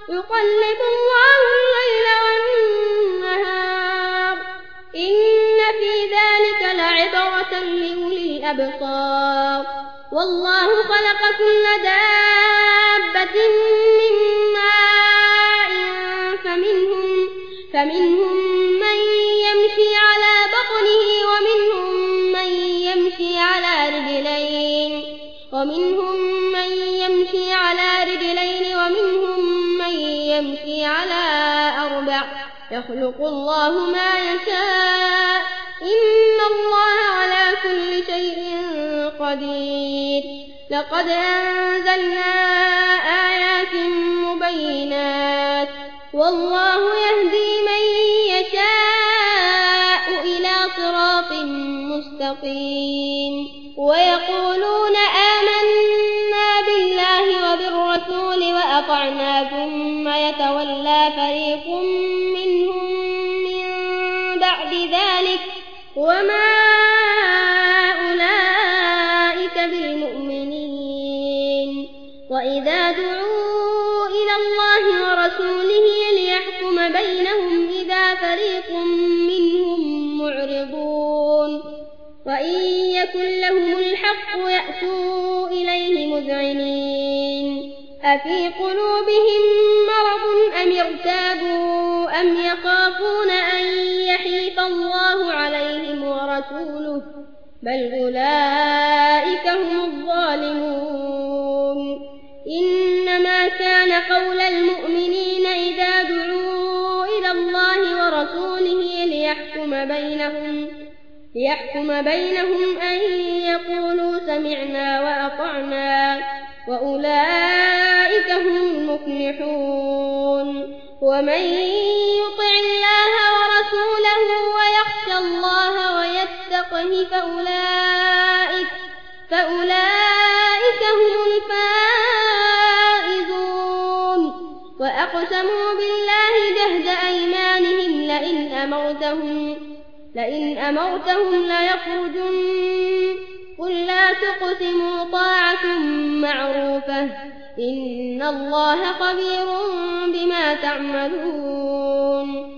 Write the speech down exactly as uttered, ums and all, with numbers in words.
يقلب الله الليل والنهار إن في ذلك لعبرة لأولي الأبصار والله خلق كل دابة من ماء فمنهم, فمنهم من يمشي على بطنه ومنهم من يمشي على رجلين ومنهم من يمشي على رجلين ومنهم من يمشي على أربع يخلق الله ما يشاء إن الله على كل شيء قدير لقد أنزلنا آيات مبينات والله يهدي من يشاء إلى صراط مستقيم ويقولون آمنا بالله وبالرسول وأطعنا ثم يتولى فريق منهم من بعد ذلك وما أولئك بالمؤمنين وإذا دعوا إلى الله ورسوله ليحكم بينهم إذا فريق منهم معرضون وإن يكن لهم الحق يأتوا إليه مذعنين أفي قلوبهم مرض أم ارتابوا أم يخافون أن يحيف الله عليهم ورسوله بل أولئك هم الظالمون إنما كان قول المؤمنين إذا دعوا إلى الله ورسوله ليحكم بينهم ليحكم بينهم أن يقولوا سمعنا وأطعنا وأولئك هم المفلحون ومن يطع الله ورسوله ويخشى الله ويتقه فأولئك, فأولئك هم الفائزون وأقسموا بالله جهد أيمانهم لئن أمرتهم لئن أمرتهم ليخرجن قل لا تقسموا طاعة معروفة إن الله خبير بما تعملون